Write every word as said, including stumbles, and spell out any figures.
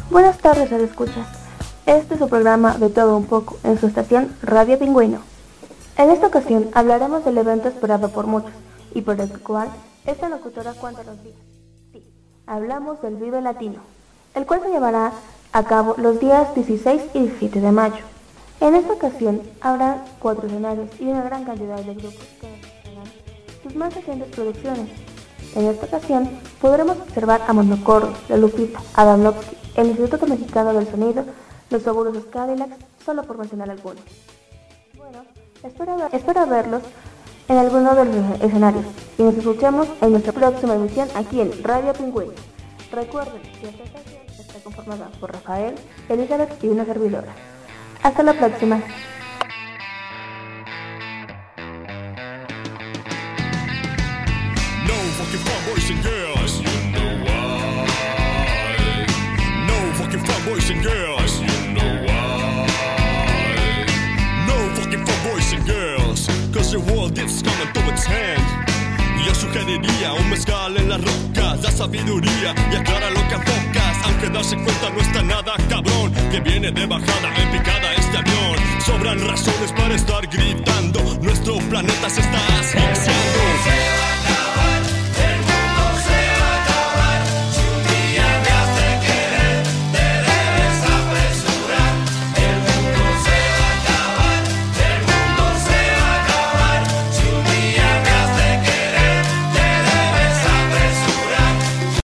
Buenas tardes, escuchas. Este es su programa De Todo Un Poco en su estación Radio Pingüino. En esta ocasión hablaremos del evento esperado por muchos y por el cual esta locutora cuenta los días. Sí, hablamos del Vive Latino, el cual se llevará a cabo los días dieciséis y diecisiete de mayo. En esta ocasión habrá cuatro escenarios y una gran cantidad de grupos que presentarán sus más recientes producciones. En esta ocasión podremos observar a Monocorro, La Lupita, Adam Lopsky, el Instituto Mexicano del Sonido, Los Fabulosos Cadillacs, solo por mencionar algunos. Bueno, espero, ver, espero verlos en alguno de los escenarios y nos escuchamos en nuestra próxima emisión aquí en Radio Pingüino. Recuerden que esta estación está conformada por Rafael, Elizabeth y una servidora. Hasta la próxima. No fucking fun boys and girls, you know why. No fucking fun boys and girls, you know why. No fucking fun boys and girls, cause the world is coming to its end. Yo sugeriría un mezcal en las rocas, da sabiduría y aclara lo que enfocas. Aunque darse cuenta no está nada cabrón, que viene de bajada en picada este avión. Sobran razones para estar gritando, nuestro planeta se está asfixiando.